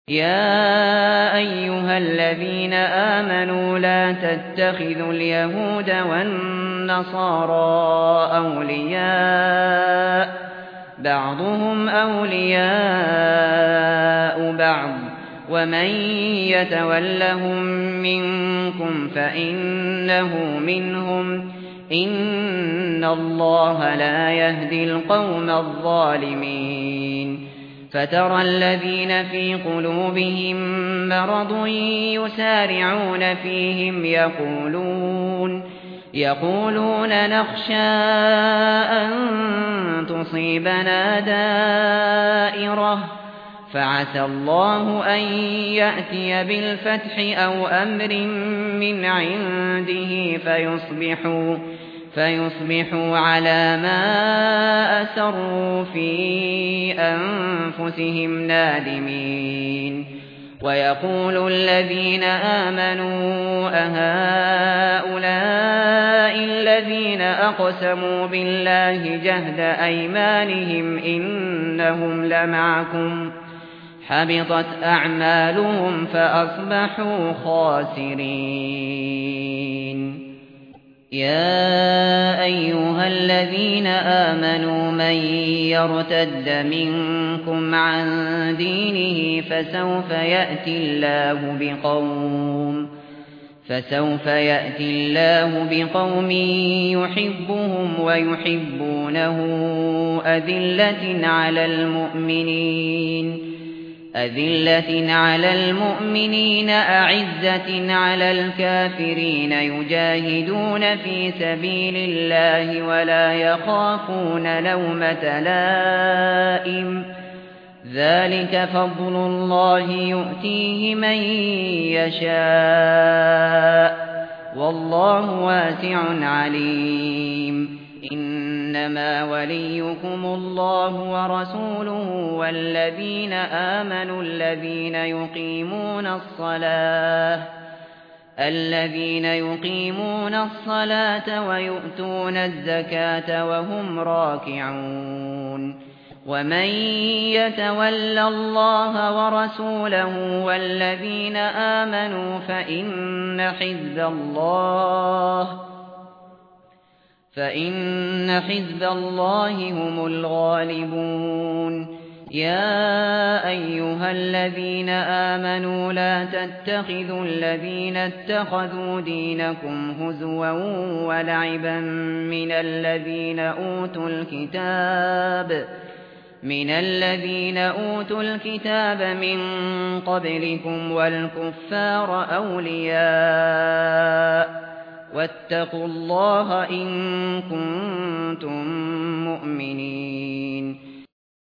يا أيها الذين آمنوا لا تتخذوا اليهود والنصارى أولياء بعضهم أولياء بعض ومن يتولهم منكم فإنه منهم إن الله لا يهدي القوم الظالمين فترى الذين في قلوبهم مرض يسارعون فيهم يقولون نخشى أن تصيبنا دائرة فعسى الله أن يأتي بالفتح أو أمر من عنده فيصبحوا على ما أسروا في أنفسهم نادمين ويقول الذين آمنوا أهؤلاء الذين أقسموا بالله جهد أيمانهم إنهم لمعكم حبطت أعمالهم فأصبحوا خاسرين يا أيها الذين آمنوا من يرتد منكم عن دينه فسوف يأتي الله بقوم يحبهم ويحبونه أذلة على المؤمنين أعزة على الكافرين يجاهدون في سبيل الله ولا يخافون لومة لائم ذلك فضل الله يؤتيه من يشاء والله واسع عليم إنما وليكم الله ورسوله والذين آمنوا الذين يقيمون الصلاة ويؤتون الزكاة وهم راكعون ومن يتول الله ورسوله والذين آمنوا فإن حزب الله هم الغالبون يا أيها الذين آمنوا لا تتخذوا الذين اتخذوا دينكم هزوا ولعبا من الذين أوتوا الكتاب من قبلكم والكفار أولياء واتقوا الله إن كنتم